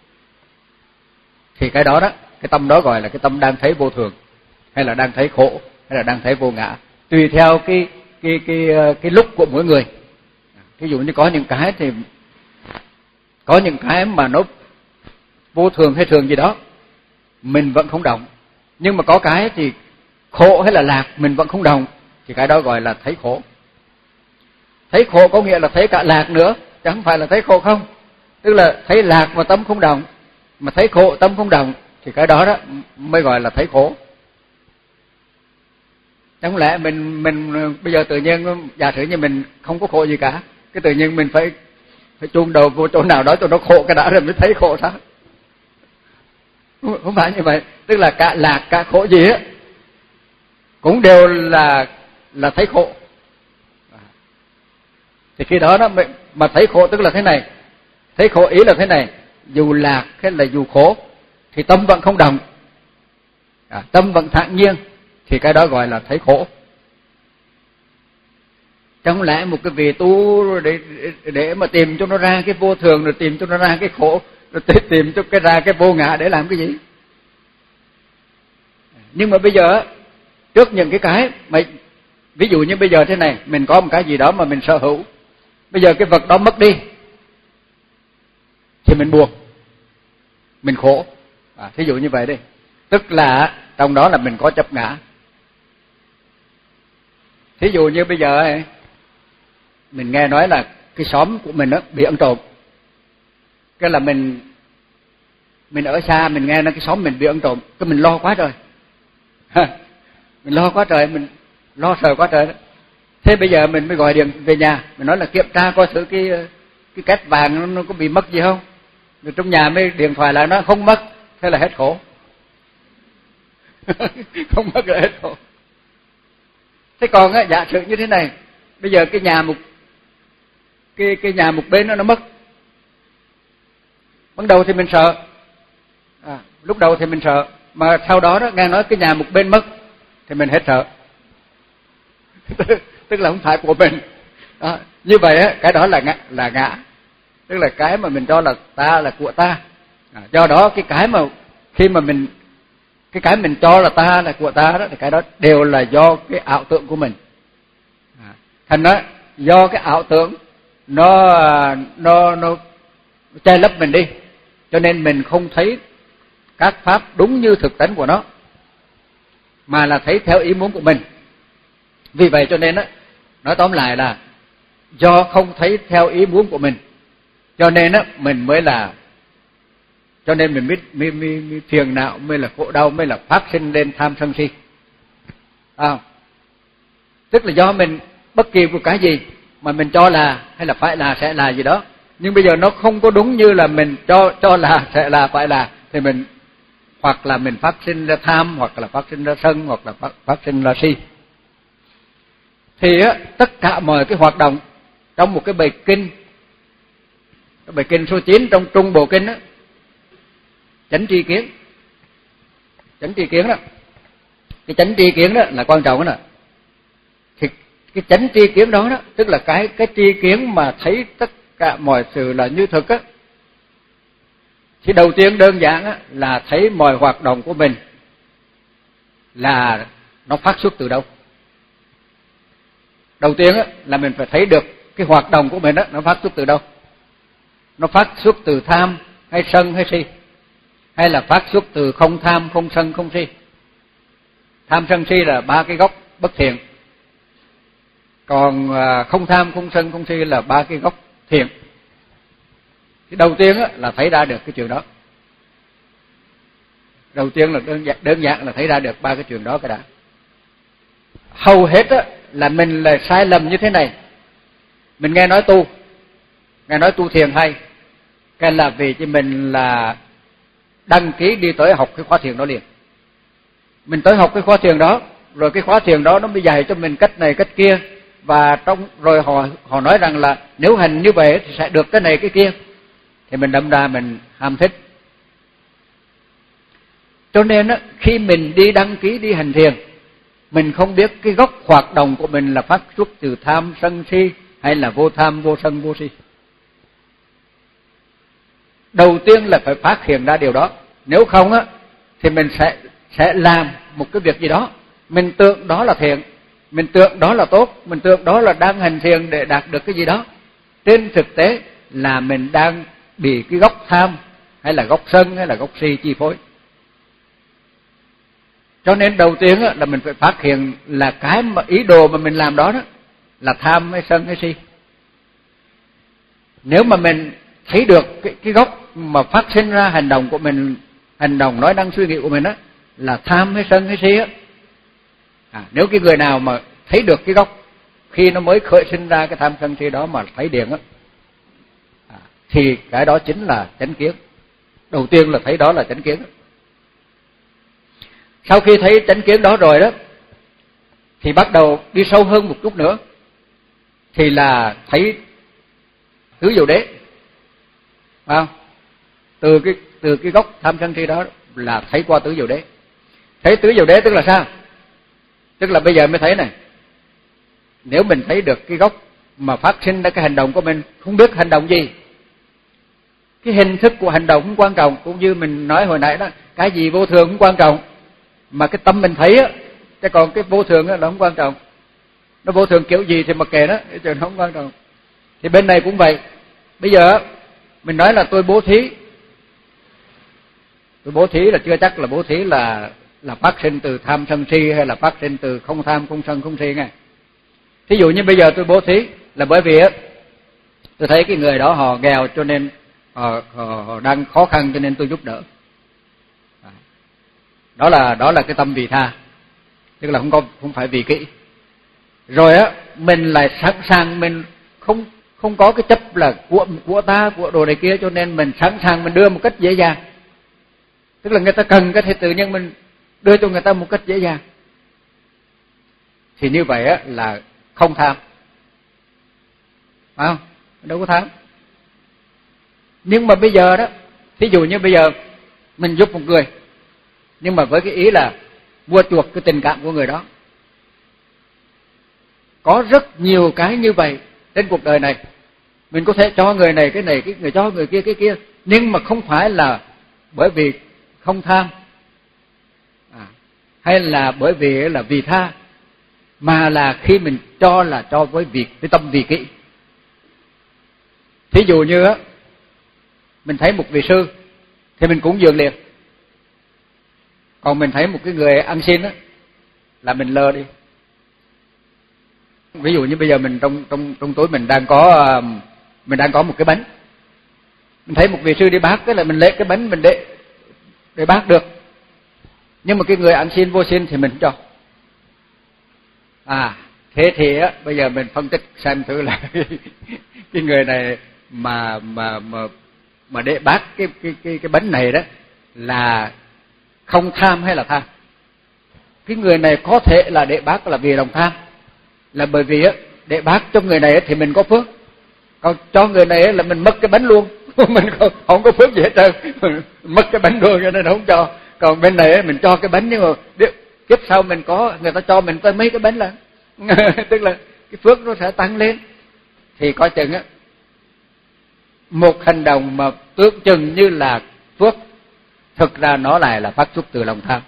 thì cái đó đó, cái tâm đó gọi là cái tâm đang thấy vô thường, hay là đang thấy khổ, hay là đang thấy vô ngã, tùy theo cái cái cái cái lúc của mỗi người. Ví dụ như có những cái thì có những cái mà nó vô thường hay thường gì đó mình vẫn không động, nhưng mà có cái thì khổ hay là lạc mình vẫn không động, thì cái đó gọi là thấy khổ. Thấy khổ có nghĩa là thấy cả lạc nữa, chứ không phải là thấy khổ không. Tức là thấy lạc mà tâm không động, mà thấy khổ tâm không động, thì cái đó đó mới gọi là thấy khổ. Chẳng lẽ mình mình bây giờ tự nhiên giả sử như mình không có khổ gì cả, cái tự nhiên mình phải phải chôn đầu vô chỗ nào đó cho nó khổ cái đã rồi mới thấy khổ sao? Không phải như vậy. Tức là cả lạc cả khổ gì á cũng đều là là thấy khổ. Thì khi đó đó mà thấy khổ tức là thế này, thấy khổ ý là thế này, dù lạc hay là dù khổ thì tâm vẫn không động, à, tâm vẫn thản nhiên, thì cái đó gọi là thấy khổ. Chẳng lẽ một cái vị tu để để mà tìm cho nó ra cái vô thường, rồi tìm cho nó ra cái khổ, rồi tìm cho cái ra cái vô ngã để làm cái gì? Nhưng mà bây giờ trước những cái cái mà ví dụ như bây giờ thế này, mình có một cái gì đó mà mình sở hữu, bây giờ cái vật đó mất đi thì mình buồn, mình khổ. À, thí dụ như vậy đi, tức là trong đó là mình có chấp ngã. Thí dụ như bây giờ ấy, mình nghe nói là cái xóm của mình đó bị ăn trộm, cái là mình mình ở xa mình nghe nói cái xóm mình bị ăn trộm, cái mình lo quá trời. Mình lo quá trời, mình lo sợ quá trời đó. Thế bây giờ mình mới gọi điện về nhà, mình nói là kiểm tra coi thử cái cái két vàng nó, nó có bị mất gì không. Người trong nhà mới điện thoại lại nó không mất, thế là hết khổ. Không mất là hết khổ. Thế còn á, giả sử như thế này, bây giờ cái nhà một cái cái nhà một bên nó nó mất. Ban đầu thì mình sợ, à, lúc đầu thì mình sợ, mà sau đó đó nghe nói cái nhà một bên mất thì mình hết sợ. Tức là không phải của mình. Đó, như vậy á, cái đó là ngã, là ngã, tức là cái mà mình cho là ta là của ta. À, do đó cái cái mà khi mà mình cái cái mình cho là ta là của ta đó thì cái đó đều là do cái ảo tưởng của mình. À, thành đó do cái ảo tưởng nó nó nó che lấp mình đi, cho nên mình không thấy các pháp đúng như thực tánh của nó, mà là thấy theo ý muốn của mình. Vì vậy cho nên á, nói tóm lại là do không thấy theo ý muốn của mình, cho nên á mình mới là cho nên mình mới, mới, mới, mới phiền não, mới là khổ đau, mới là phát sinh lên tham sân si. À, tức là do mình bất kỳ một cái gì mà mình cho là hay là phải là sẽ là gì đó, nhưng bây giờ nó không có đúng như là mình cho cho là sẽ là phải là, thì mình hoặc là mình phát sinh ra tham, hoặc là phát sinh ra sân, hoặc là phát, phát sinh ra si. Thì á, tất cả mọi cái hoạt động trong một cái bài kinh, cái bài kinh số chín trong Trung Bộ Kinh á, chánh tri kiến, chánh tri kiến đó, cái chánh tri kiến đó là quan trọng đó. Thì cái chánh tri kiến đó đó, tức là cái cái tri kiến mà thấy tất cả mọi sự là như thực á. Thì đầu tiên đơn giản á, là thấy mọi hoạt động của mình là nó phát xuất từ đâu. Đầu tiên á, là mình phải thấy được cái hoạt động của mình á, nó phát xuất từ đâu. Nó phát xuất từ tham hay sân hay si, hay là phát xuất từ không tham, không sân, không si. Tham sân si là ba cái gốc bất thiện, còn không tham, không sân, không si là ba cái gốc thiện. Thì đầu tiên á, là thấy ra được cái chuyện đó. Đầu tiên là đơn giản, đơn giản là thấy ra được ba cái chuyện đó cái đã. Hầu hết á, là mình là sai lầm như thế này. Mình nghe nói tu, nghe nói tu thiền hay, cái là vì cho mình là đăng ký đi tới học cái khóa thiền đó liền. Mình tới học cái khóa thiền đó, rồi cái khóa thiền đó nó mới dạy cho mình cách này cách kia, và trong rồi họ họ nói rằng là nếu hành như vậy thì sẽ được cái này cái kia, thì mình đâm ra mình ham thích. Cho nên á, khi mình đi đăng ký đi hành thiền, mình không biết cái gốc hoạt động của mình là phát xuất từ tham sân si hay là vô tham vô sân vô si. Đầu tiên là phải phát hiện ra điều đó. Nếu không á, thì mình sẽ sẽ làm một cái việc gì đó, mình tưởng đó là thiện, mình tưởng đó là tốt, mình tưởng đó là đang hành thiền để đạt được cái gì đó. Trên thực tế là mình đang bị cái gốc tham hay là gốc sân hay là gốc si chi phối. Cho nên đầu tiên là mình phải phát hiện là cái mà ý đồ mà mình làm đó, đó là tham hay sân hay si. Nếu mà mình thấy được cái, cái gốc mà phát sinh ra hành động của mình, hành động nói năng suy nghĩ của mình đó là tham hay sân hay si á, à, nếu cái người nào mà thấy được cái gốc khi nó mới khởi sinh ra cái tham sân si đó mà thấy điện á, à, thì cái đó chính là chánh kiến. Đầu tiên là thấy đó là chánh kiến. Sau khi thấy chánh kiến đó rồi đó, thì bắt đầu đi sâu hơn một chút nữa, thì là thấy tứ diệu đế, phải không? Từ cái từ cái gốc tham sân si đó là thấy qua tứ diệu đế. Thấy tứ diệu đế tức là sao? Tức là bây giờ mới thấy này, nếu mình thấy được cái gốc mà phát sinh ra cái hành động của mình, không biết hành động gì, cái hình thức của hành động không quan trọng, cũng như mình nói hồi nãy đó, cái gì vô thường không quan trọng, mà cái tâm mình thấy á, chứ còn cái vô thường á là không quan trọng. Nó vô thường kiểu gì thì mặc kệ đó, cái chuyện không quan trọng. Thì bên này cũng vậy. Bây giờ mình nói là tôi bố thí, tôi bố thí là chưa chắc là bố thí là là phát sinh từ tham sân si hay là phát sinh từ không tham không sân không si nghe. Thí dụ như bây giờ tôi bố thí là bởi vì á, tôi thấy cái người đó họ nghèo cho nên họ, họ, họ đang khó khăn cho nên tôi giúp đỡ. Đó là đó là cái tâm vị tha, tức là không có không phải vì kỹ. Rồi á, mình lại sẵn sàng, mình không không có cái chấp là của của ta, của đồ này kia, cho nên mình sẵn sàng mình đưa một cách dễ dàng. Tức là người ta cần cái thì tự nhiên mình đưa cho người ta một cách dễ dàng. Thì như vậy á là không tham, phải không? Đâu có tham. Nhưng mà bây giờ đó, thí dụ như bây giờ mình giúp một người, nhưng mà với cái ý là mua chuộc cái tình cảm của người đó. Có rất nhiều cái như vậy trên cuộc đời này. Mình có thể cho người này cái này, cái người cho người kia cái kia, nhưng mà không phải là bởi vì không tham, à, hay là bởi vì là vì tha, mà là khi mình cho là cho với việc với tâm vì kỷ. Thí dụ như á, mình thấy một vị sư thì mình cúng dường liền. Còn mình thấy một cái người ăn xin á là mình lơ đi. Ví dụ như bây giờ mình trong trong trong túi mình đang có mình đang có một cái bánh. Mình thấy một vị sư đi bác, cái là mình lấy cái bánh mình để để bác được. Nhưng mà cái người ăn xin vô xin thì mình không cho. À, thế thì á bây giờ mình phân tích xem thử là cái người này mà mà mà mà để bác cái cái cái cái bánh này đó là không tham hay là tham? Cái người này có thể là để bác là vì lòng tham, là bởi vì á để bác cho người này thì mình có phước, còn cho người này là mình mất cái bánh luôn. Mình không, không có phước gì hết trơn, mất cái bánh luôn cho nên không cho. Còn bên này mình cho cái bánh, nhưng mà kiếp sau mình có, người ta cho mình tới mấy cái bánh lần. Tức là cái phước nó sẽ tăng lên. Thì coi chừng á, một hành động mà tưởng chừng như là phước, thực ra nó lại là phát xuất từ lòng tham.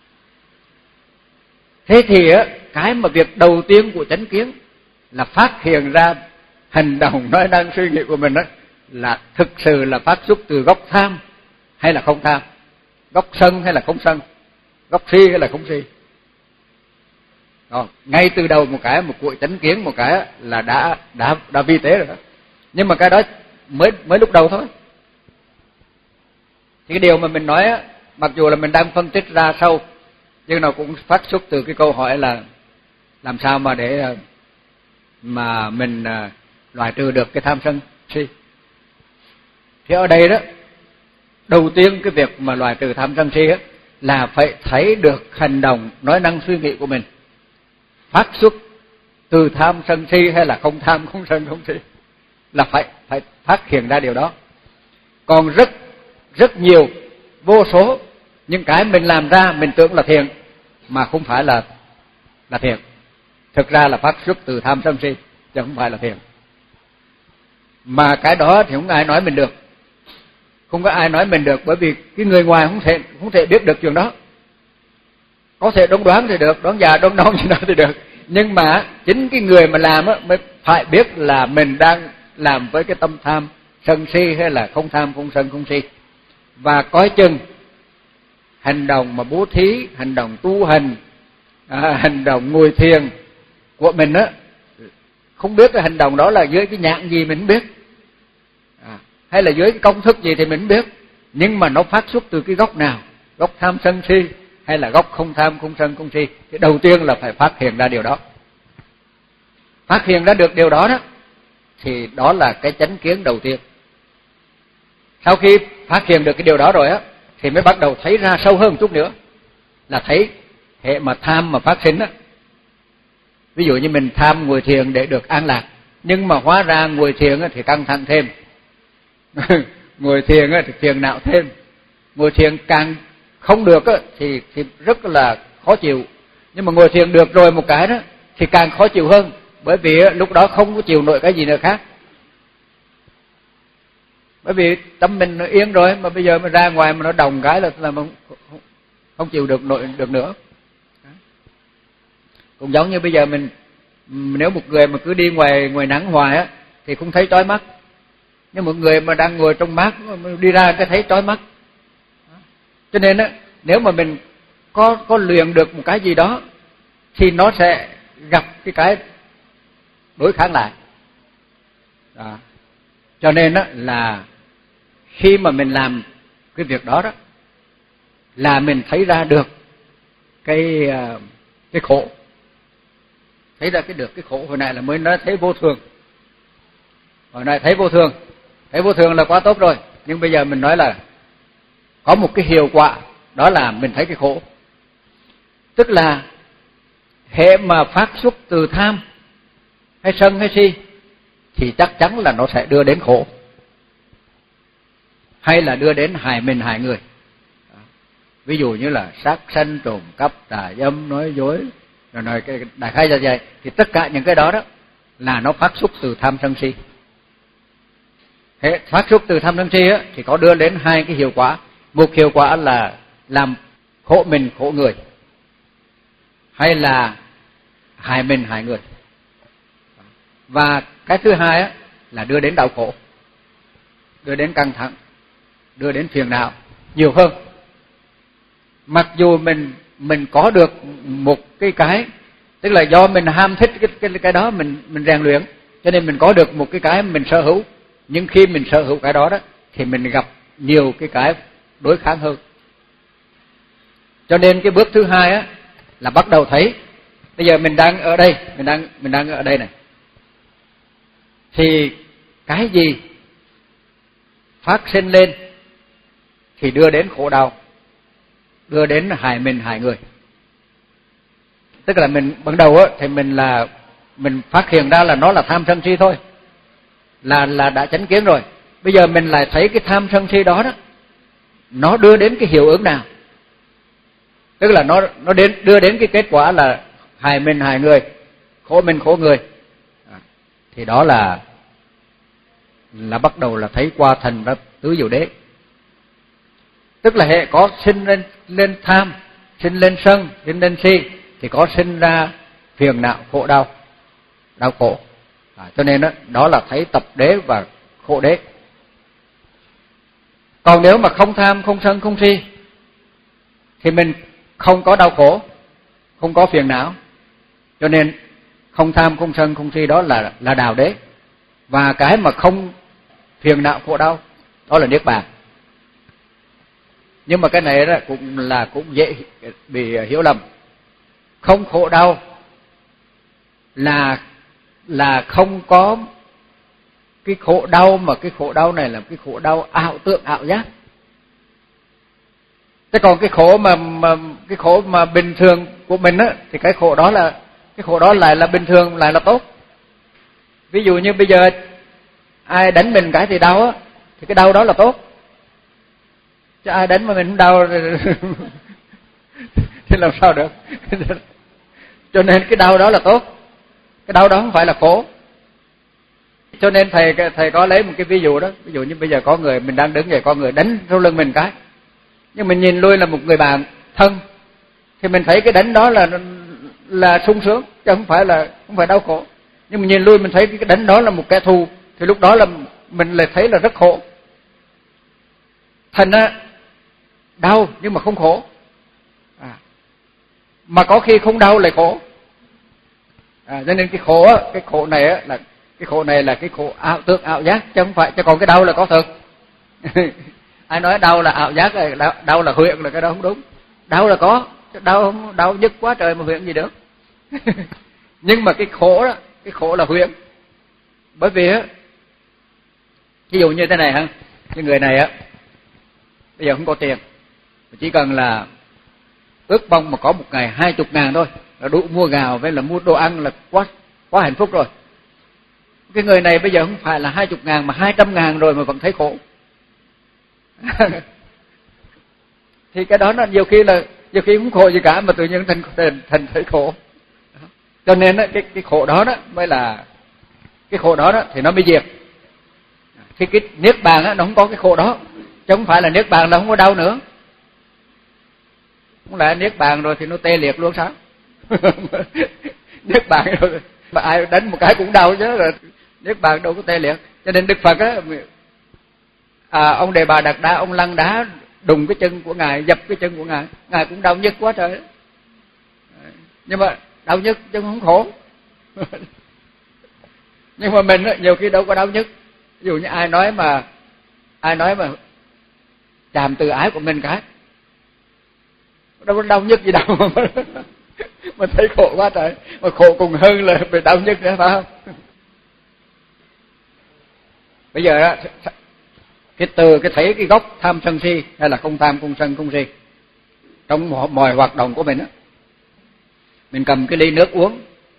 Thế thì á, cái mà việc đầu tiên của chánh kiến là phát hiện ra hành động nói năng suy nghĩ của mình đó là thực sự là phát xuất từ gốc tham hay là không tham, gốc sân hay là không sân, gốc si hay là không si. Đó, ngay từ đầu một cái một cuộc chánh kiến một cái là đã đã đã vi tế rồi đó. Nhưng mà cái đó mới mới lúc đầu thôi. Thì cái điều mà mình nói á, mặc dù là mình đang phân tích ra sâu, nhưng nó cũng phát xuất từ cái câu hỏi là làm sao mà để mà mình loại trừ được cái tham sân si. Thì ở đây đó, đầu tiên cái việc mà loại trừ tham sân si á là phải thấy được hành động nói năng suy nghĩ của mình phát xuất từ tham sân si hay là không tham không sân không si, là phải phải phát hiện ra điều đó. Còn rất rất nhiều vô số những cái mình làm ra mình tưởng là thiện mà không phải là là thiện, thực ra là phát xuất từ tham sân si chứ không phải là thiện. Mà cái đó thì không ai nói mình được, không có ai nói mình được, bởi vì cái người ngoài không thể không thể biết được chuyện đó. Có thể đoán đoán thì được, đoán già đoán non gì đó thì được, nhưng mà chính cái người mà làm á mới phải biết là mình đang làm với cái tâm tham sân si hay là không tham không sân không si. Và coi chừng hành động mà bố thí, hành động tu hành, à, hành động ngồi thiền của mình á, không biết cái hành động đó là dưới cái nhãn gì mình không biết, à, hay là dưới cái công thức gì thì mình không biết, nhưng mà nó phát xuất từ cái gốc nào, gốc tham sân si hay là gốc không tham không sân không si. Thì đầu tiên là phải phát hiện ra điều đó. Phát hiện ra được điều đó đó thì đó là cái chánh kiến đầu tiên. Sau khi phát hiện được cái điều đó rồi á thì mới bắt đầu thấy ra sâu hơn một chút nữa, là thấy hệ mà tham mà phát sinh á. Ví dụ như mình tham ngồi thiền để được an lạc, nhưng mà hóa ra ngồi thiền thì căng thẳng thêm. Ngồi thiền thì phiền não thêm. Ngồi thiền càng không được thì thì rất là khó chịu. Nhưng mà ngồi thiền được rồi một cái đó thì càng khó chịu hơn, bởi vì lúc đó không có chịu nổi cái gì nữa khác. Bởi vì tâm mình nó yên rồi, mà bây giờ mà ra ngoài mà nó đồng cái là là không, không, không chịu được nổi được nữa. Cũng giống như bây giờ mình, nếu một người mà cứ đi ngoài ngoài nắng hoài á thì không thấy chói mắt, nhưng một người mà đang ngồi trong mát đi ra cái thấy chói mắt. Cho nên á, nếu mà mình có có luyện được một cái gì đó thì nó sẽ gặp cái cái đối kháng lại. Đó. Cho nên á là khi mà mình làm cái việc đó đó là mình thấy ra được cái cái khổ, thấy ra cái được cái khổ. Hồi nãy là mới nói thấy vô thường. Hồi nãy thấy vô thường, thấy vô thường là quá tốt rồi, nhưng bây giờ mình nói là có một cái hiệu quả, đó là mình thấy cái khổ. Tức là hệ mà phát xuất từ tham hay sân hay si thì chắc chắn là nó sẽ đưa đến khổ, hay là đưa đến hại mình hại người. Ví dụ như là sát sanh, trộm cắp, tà dâm, nói dối, rồi nói cái đại khái ra vậy, thì tất cả những cái đó đó là nó phát xuất từ tham sân si. Hệ phát xuất từ tham sân si á, thì có đưa đến hai cái hiệu quả. Một hiệu quả là làm khổ mình khổ người, hay là hại mình hại người. Và cái thứ hai á, là đưa đến đau khổ, đưa đến căng thẳng, đưa đến phiền não nhiều hơn. Mặc dù mình mình có được một cái cái, tức là do mình ham thích cái cái cái đó, mình mình rèn luyện, cho nên mình có được một cái cái mình sở hữu. Nhưng khi mình sở hữu cái đó đó thì mình gặp nhiều cái cái đối kháng hơn. Cho nên cái bước thứ hai á là bắt đầu thấy, bây giờ mình đang ở đây, mình đang mình đang ở đây này, thì cái gì phát sinh lên thì đưa đến khổ đau, đưa đến hại mình hại người. Tức là mình ban đầu á thì mình là mình phát hiện ra là nó là tham sân si thôi, là là đã chánh kiến rồi. Bây giờ mình lại thấy cái tham sân si đó đó nó đưa đến cái hiệu ứng nào, tức là nó nó đến đưa đến cái kết quả là hại mình hại người, khổ mình khổ người. À, thì đó là là bắt đầu là thấy qua thành ra tứ diệu đế. Tức là hệ có sinh lên lên tham, sinh lên sân, sinh lên si thì có sinh ra phiền não, khổ đau, đau khổ. À, cho nên đó, đó là thấy tập đế và khổ đế. Còn nếu mà không tham, không sân, không si thì mình không có đau khổ, không có phiền não. Cho nên không tham, không sân, không si đó là là đạo đế. Và cái mà không phiền não khổ đau đó là niết bàn. Nhưng mà cái này đó cũng là cũng dễ bị hiểu lầm. Không khổ đau là là không có cái khổ đau, mà cái khổ đau này là cái khổ đau ảo tượng, ảo giác. Thế còn cái khổ mà, mà cái khổ mà bình thường của mình á thì cái khổ đó là cái khổ đó lại là bình thường, lại là tốt. Ví dụ như bây giờ ai đánh mình cái thì đau á, thì cái đau đó là tốt. Chứ ai đánh mà mình không đau thì làm sao được. Cho nên cái đau đó là tốt, cái đau đó không phải là khổ. Cho nên thầy thầy có lấy một cái ví dụ đó, ví dụ như bây giờ có người mình đang đứng vậy, có người đánh sau lưng mình cái, nhưng mình nhìn lui là một người bạn thân, thì mình thấy cái đánh đó là là sung sướng, chứ không phải là không phải đau khổ. Nhưng mình nhìn lui mình thấy cái đánh đó là một kẻ thù, thì lúc đó là mình lại thấy là rất khổ. Thành ra đau nhưng mà không khổ, à, mà có khi không đau lại khổ. À, cho nên cái khổ á, cái khổ này á là cái khổ này là cái khổ ảo tưởng, ảo giác, chứ không phải, chứ còn cái đau là có thật. Ai nói đau là ảo giác, đau, đau là huyễn là cái đó không đúng. Đau là có, đau không đau nhức quá trời mà huyễn gì được. Nhưng mà cái khổ đó, cái khổ là huyễn. Bởi vì á, ví dụ như thế này ha, cái người này á bây giờ không có tiền, chỉ cần là ước mong mà có một ngày hai chục ngàn thôi là đủ mua gạo với là mua đồ ăn là quá quá hạnh phúc rồi. Cái người này bây giờ không phải là hai chục ngàn mà hai trăm ngàn rồi mà vẫn thấy khổ. Thì cái đó nó nhiều khi là nhiều khi không khổ gì cả mà tự nhiên thành thành, thành thấy khổ. Cho nên đó, cái cái khổ đó đó mới là cái khổ đó đó thì nó mới diệt. Thì cái niết bàn á nó không có cái khổ đó, chứ không phải là niết bàn là không có đau nữa. Không lẽ niết bàn rồi thì nó tê liệt luôn sao? Niết bàn rồi mà ai đánh một cái cũng đau chứ, rồi niết bàn đâu có tê liệt. Cho nên Đức Phật á, à, ông Đề Bà Đạt Đa ông lăn đá đùng cái chân của ngài, dập cái chân của ngài, ngài cũng đau nhức quá trời. Nhưng mà đau nhức chứ không khổ. Nhưng mà mình á, nhiều khi đâu có đau nhức. Ví dụ như ai nói mà ai nói mà chàm từ ái của mình cái, đâu có đau nhức gì đâu mà mình thấy khổ quá trời, mà khổ cùng hơn là bị đau nhức nữa, phải không? Bây giờ đó, cái từ cái thấy cái gốc tham sân si hay là không tham không sân không si trong mọi hoạt động của mình đó, mình cầm cái ly nước uống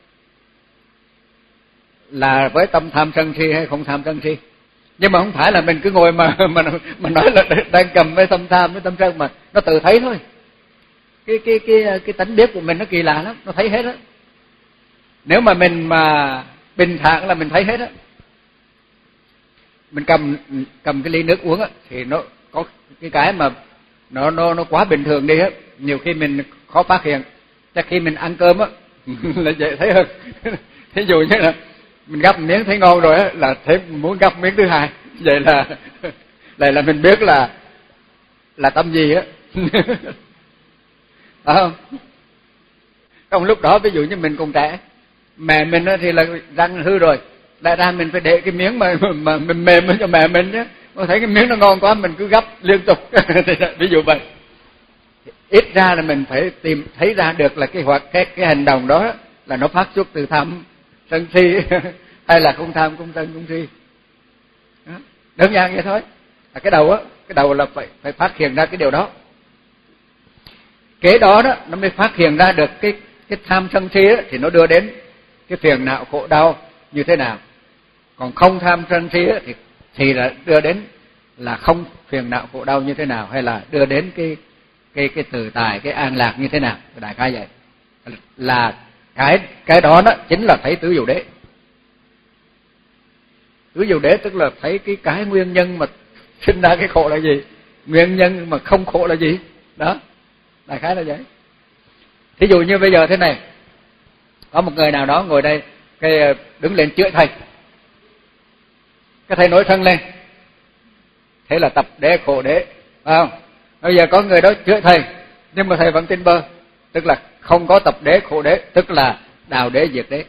là với tâm tham sân si hay không tham sân si. Nhưng mà không phải là mình cứ ngồi mà mà mà nói là đang cầm với tâm tham với tâm sân, mà nó tự thấy thôi. Cái cái cái cái tánh biết của mình nó kỳ lạ lắm, nó thấy hết đó. Nếu mà mình mà bình thản là mình thấy hết á. Mình cầm cầm cái ly nước uống á thì nó có cái cái mà nó nó nó quá bình thường đi á, nhiều khi mình khó phát hiện. Chắc khi mình ăn cơm á là dễ thấy hơn. Thí dụ như là mình gắp miếng thấy ngon rồi á là thấy muốn gắp miếng thứ hai, vậy là lại là mình biết là là tâm gì á. Phải không? Trong lúc đó ví dụ như mình còn trẻ, mẹ mình thì là răng hư rồi, lại ra mình phải để cái miếng mà mà mình mềm cho mẹ mình chứ. Mà thấy cái miếng nó ngon quá mình cứ gắp liên tục. Ví dụ vậy. Ít ra là mình phải tìm thấy ra được là cái hoạt cái cái hành động đó là nó phát xuất từ tham sân si hay là không tham không sân không si. Đó. Đơn giản vậy thôi. Là cái đầu á, cái đầu là phải phải phát hiện ra cái điều đó. Kế đó đó nó mới phát hiện ra được cái cái tham sân si á, thì nó đưa đến cái phiền não khổ đau như thế nào. Còn không tham sân si á, thì thì là đưa đến là không phiền não khổ đau như thế nào, hay là đưa đến cái cái cái tự tại, cái an lạc như thế nào. Đại khái vậy. Là cái cái đó đó chính là thấy tứ diệu đế. Tứ diệu đế tức là thấy cái cái nguyên nhân mà sinh ra cái khổ là gì, nguyên nhân mà không khổ là gì. Đó. Đại khái là vậy. Thí dụ như bây giờ thế này, có một người nào đó ngồi đây, cái đứng lên chửi thầy, cái thầy nổi thân lên, thế là tập đế khổ đế, phải không? Bây giờ có người đó chửi thầy, nhưng mà thầy vẫn tin bơ, tức là không có tập đế khổ đế, tức là đào đế diệt đế.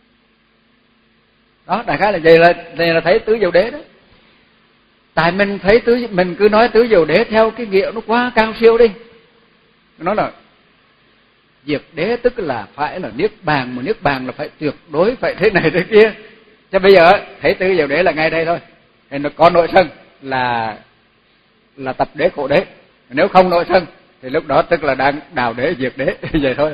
Đó, đại khái là vậy, là này là thấy tứ diệu đế đó. Tại mình thấy tứ, mình cứ nói tứ diệu đế theo cái nghĩa nó quá cao siêu đi. Nó là diệt đế tức là phải là niết bàn, mà niết bàn là phải tuyệt đối, phải thế này thế kia. Chứ bây giờ thấy tứ diệu đế là ngay đây thôi. Thì nó có nội sân là là tập đế khổ đế. Nếu không nội sân thì lúc đó tức là đang đào đế diệt đế. Vậy thôi.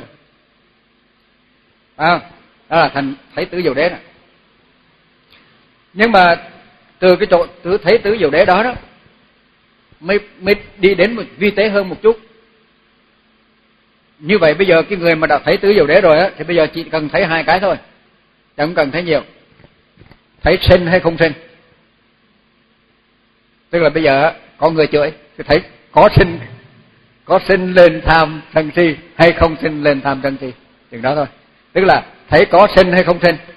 À, đó là thành thấy tứ diệu đế này. Nhưng mà từ cái chỗ tứ thấy tứ diệu đế đó đó mới mới đi đến một vi tế hơn một chút. Như vậy bây giờ cái người mà đã thấy tứ diệu đế rồi á thì bây giờ chỉ cần thấy hai cái thôi, chẳng cần thấy nhiều. Thấy sinh hay không sinh. Tức là bây giờ có người chửi thì thấy có sinh có sinh lên tham sân si hay không sinh lên tham sân si, chừng đó thôi. Tức là thấy có sinh hay không sinh.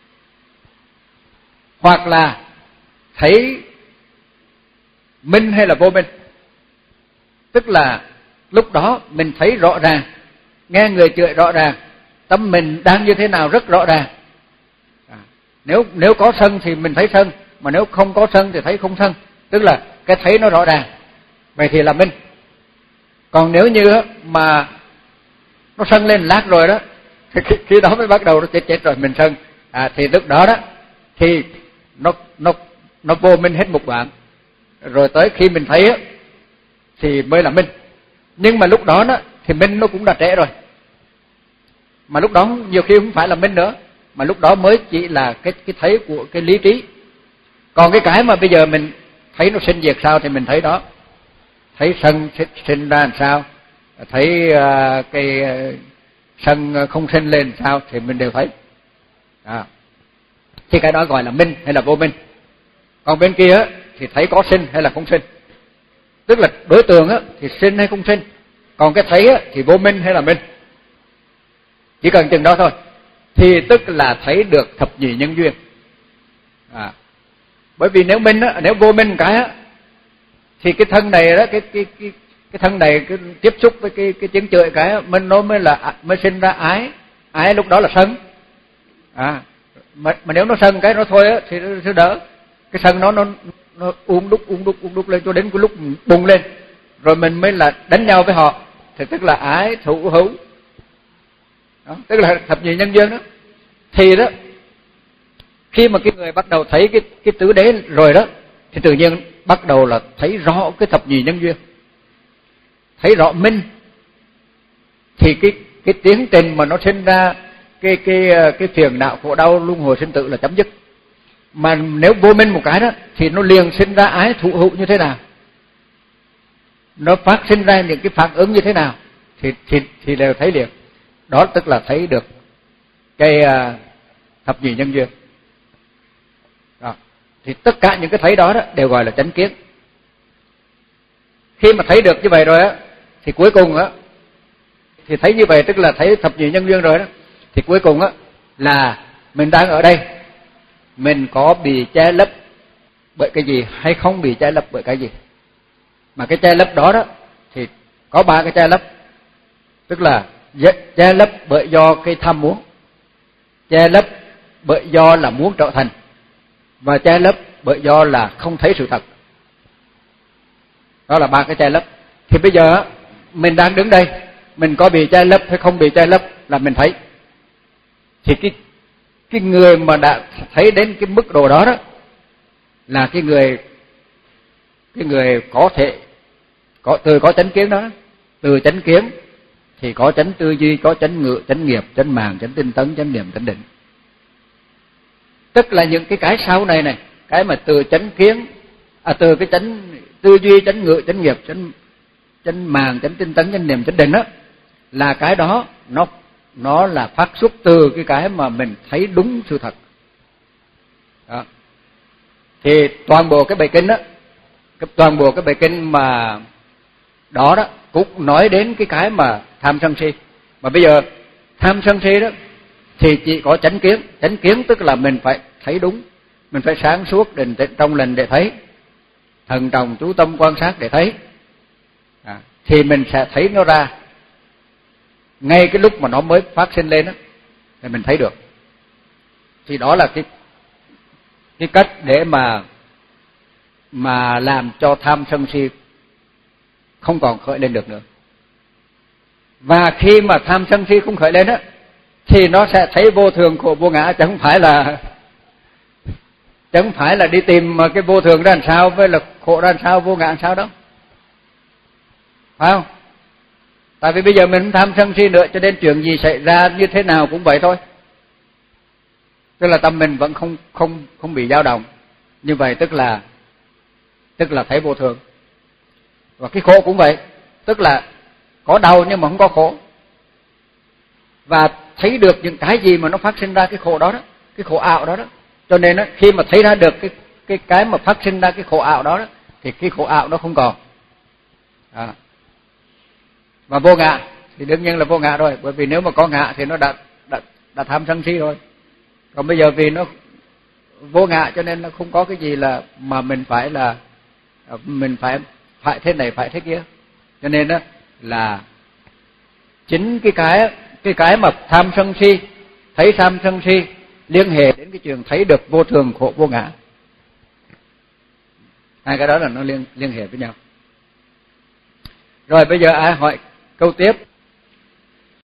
Hoặc là thấy minh hay là vô minh. Tức là lúc đó mình thấy rõ ràng, nghe người chửi rõ ràng, tâm mình đang như thế nào rất rõ ràng. À, nếu nếu có sân thì mình thấy sân, mà nếu không có sân thì thấy không sân. Tức là cái thấy nó rõ ràng, vậy thì là minh. Còn nếu như mà nó sân lên lát rồi đó, thì khi đó mới bắt đầu nó chết chết rồi mình sân. À, thì lúc đó đó thì nó nó nó vô minh hết một đoạn, rồi tới khi mình thấy á, thì mới là minh. Nhưng mà lúc đó đó thì minh nó cũng đã trễ rồi. Mà lúc đó nhiều khi không phải là minh nữa, mà lúc đó mới chỉ là cái cái thấy của cái lý trí. Còn cái cái mà bây giờ mình thấy nó sinh diệt sao thì mình thấy đó. Thấy sân sinh ra làm sao, thấy uh, cái uh, sân không sinh lên sao thì mình đều thấy. À. Thì cái đó gọi là minh hay là vô minh. Còn bên kia thì thấy có sinh hay là không sinh. Tức là đối tượng thì sinh hay không sinh. Còn cái thấy thì vô minh hay là minh. Chỉ cần chừng đó thôi. Thì tức là thấy được thập nhị nhân duyên. À. Bởi vì nếu minh nếu vô minh cái thì cái thân này đó, cái cái cái cái thân này cái tiếp xúc với cái cái tiếng chửi cái mình nó mới là mới sinh ra ái, ái lúc đó là sân. À, mà mà nếu nó sân cái nó thôi á thì nó đỡ. Cái sân nó nó nó uống đúc uống đúc uống đúc lên cho đến cái lúc bùng lên, rồi mình mới là đánh nhau với họ, thì tức là ái thủ hữu. Đó, tức là thập nhị nhân duyên đó. Thì đó Khi mà cái người bắt đầu thấy cái cái tứ đế rồi đó, thì tự nhiên bắt đầu là thấy rõ cái thập nhị nhân duyên, thấy rõ minh, thì cái cái tiến trình mà nó sinh ra cái cái cái phiền não khổ đau luân hồi sinh tử là chấm dứt. Mà nếu vô minh một cái đó thì nó liền sinh ra ái thụ hữu như thế nào, nó phát sinh ra những cái phản ứng như thế nào, thì thì thì đều thấy liền. Đó tức là thấy được cái uh, thập nhị nhân duyên. Đó. Thì tất cả những cái thấy đó, đó đều gọi là chánh kiến. Khi mà thấy được như vậy rồi á, thì cuối cùng á, thì thấy như vậy tức là thấy thập nhị nhân duyên rồi đó, thì cuối cùng á là mình đang ở đây, mình có bị che lấp bởi cái gì hay không bị che lấp bởi cái gì. Mà cái che lấp đó đó thì có ba cái che lấp, tức là che lấp bởi do cái tham muốn, che lấp bởi do là muốn trở thành, và che lấp bởi do là không thấy sự thật. Đó là ba cái che lấp. Thì bây giờ mình đang đứng đây, mình có bị che lấp hay không bị che lấp là mình thấy. Thì cái cái người mà đã thấy đến cái mức độ đó đó là cái người cái người có thể có từ có chánh kiến đó, từ chánh kiến thì có chánh tư duy, có chánh ngự, chánh nghiệp, chánh màng, chánh tinh tấn, chánh niệm, chánh định. Tức là những cái cái sau này này, cái mà từ chánh kiến, à từ cái chánh tư duy, chánh ngự, chánh nghiệp, chánh chánh màng, chánh tinh tấn, chánh niệm, chánh định đó, là cái đó nó nó là phát xuất từ cái cái mà mình thấy đúng sự thật. Đó. Thì toàn bộ cái bài kinh đó, cái toàn bộ cái bài kinh mà đó đó cũng nói đến cái cái mà tham sân si. Mà bây giờ tham sân si đó thì chỉ có chánh kiến, chánh kiến tức là mình phải thấy đúng, mình phải sáng suốt, định tĩnh trong lành để thấy, thần trọng chú tâm quan sát để thấy, à, thì mình sẽ thấy nó ra ngay cái lúc mà nó mới phát sinh lên đó, thì mình thấy được. Thì đó là cái cái cách để mà mà làm cho tham sân si không còn khởi lên được nữa. Và khi mà tham sân si không khởi lên á, thì nó sẽ thấy vô thường khổ vô ngã, chứ không phải là chứ không phải là đi tìm cái vô thường ra làm sao với là khổ ra làm sao, vô ngã làm sao đâu, phải không? Tại vì bây giờ mình tham sân si nữa, cho nên chuyện gì xảy ra như thế nào cũng vậy thôi. Tức là tâm mình vẫn không không không bị dao động. Như vậy tức là tức là thấy vô thường. Và cái khổ cũng vậy, tức là có đau nhưng mà không có khổ. Và thấy được những cái gì mà nó phát sinh ra cái khổ đó đó, cái khổ ảo đó đó. Cho nên đó, khi mà thấy ra được cái cái cái mà phát sinh ra cái khổ ảo đó, đó thì cái khổ ảo nó không còn. À. Và vô ngã thì đương nhiên là vô ngã rồi, bởi vì nếu mà có ngã thì nó đã đã, đã tham sân si rồi. Còn bây giờ vì nó vô ngã cho nên nó không có cái gì là mà mình phải là mình phải phải thế này phải thế kia. Cho nên đó là chính cái cái cái cái mà tham sân si, thấy tham sân si liên hệ đến cái chuyện thấy được vô thường khổ vô ngã. Hai cái đó là nó liên liên hệ với nhau. Rồi bây giờ ai hỏi câu tiếp.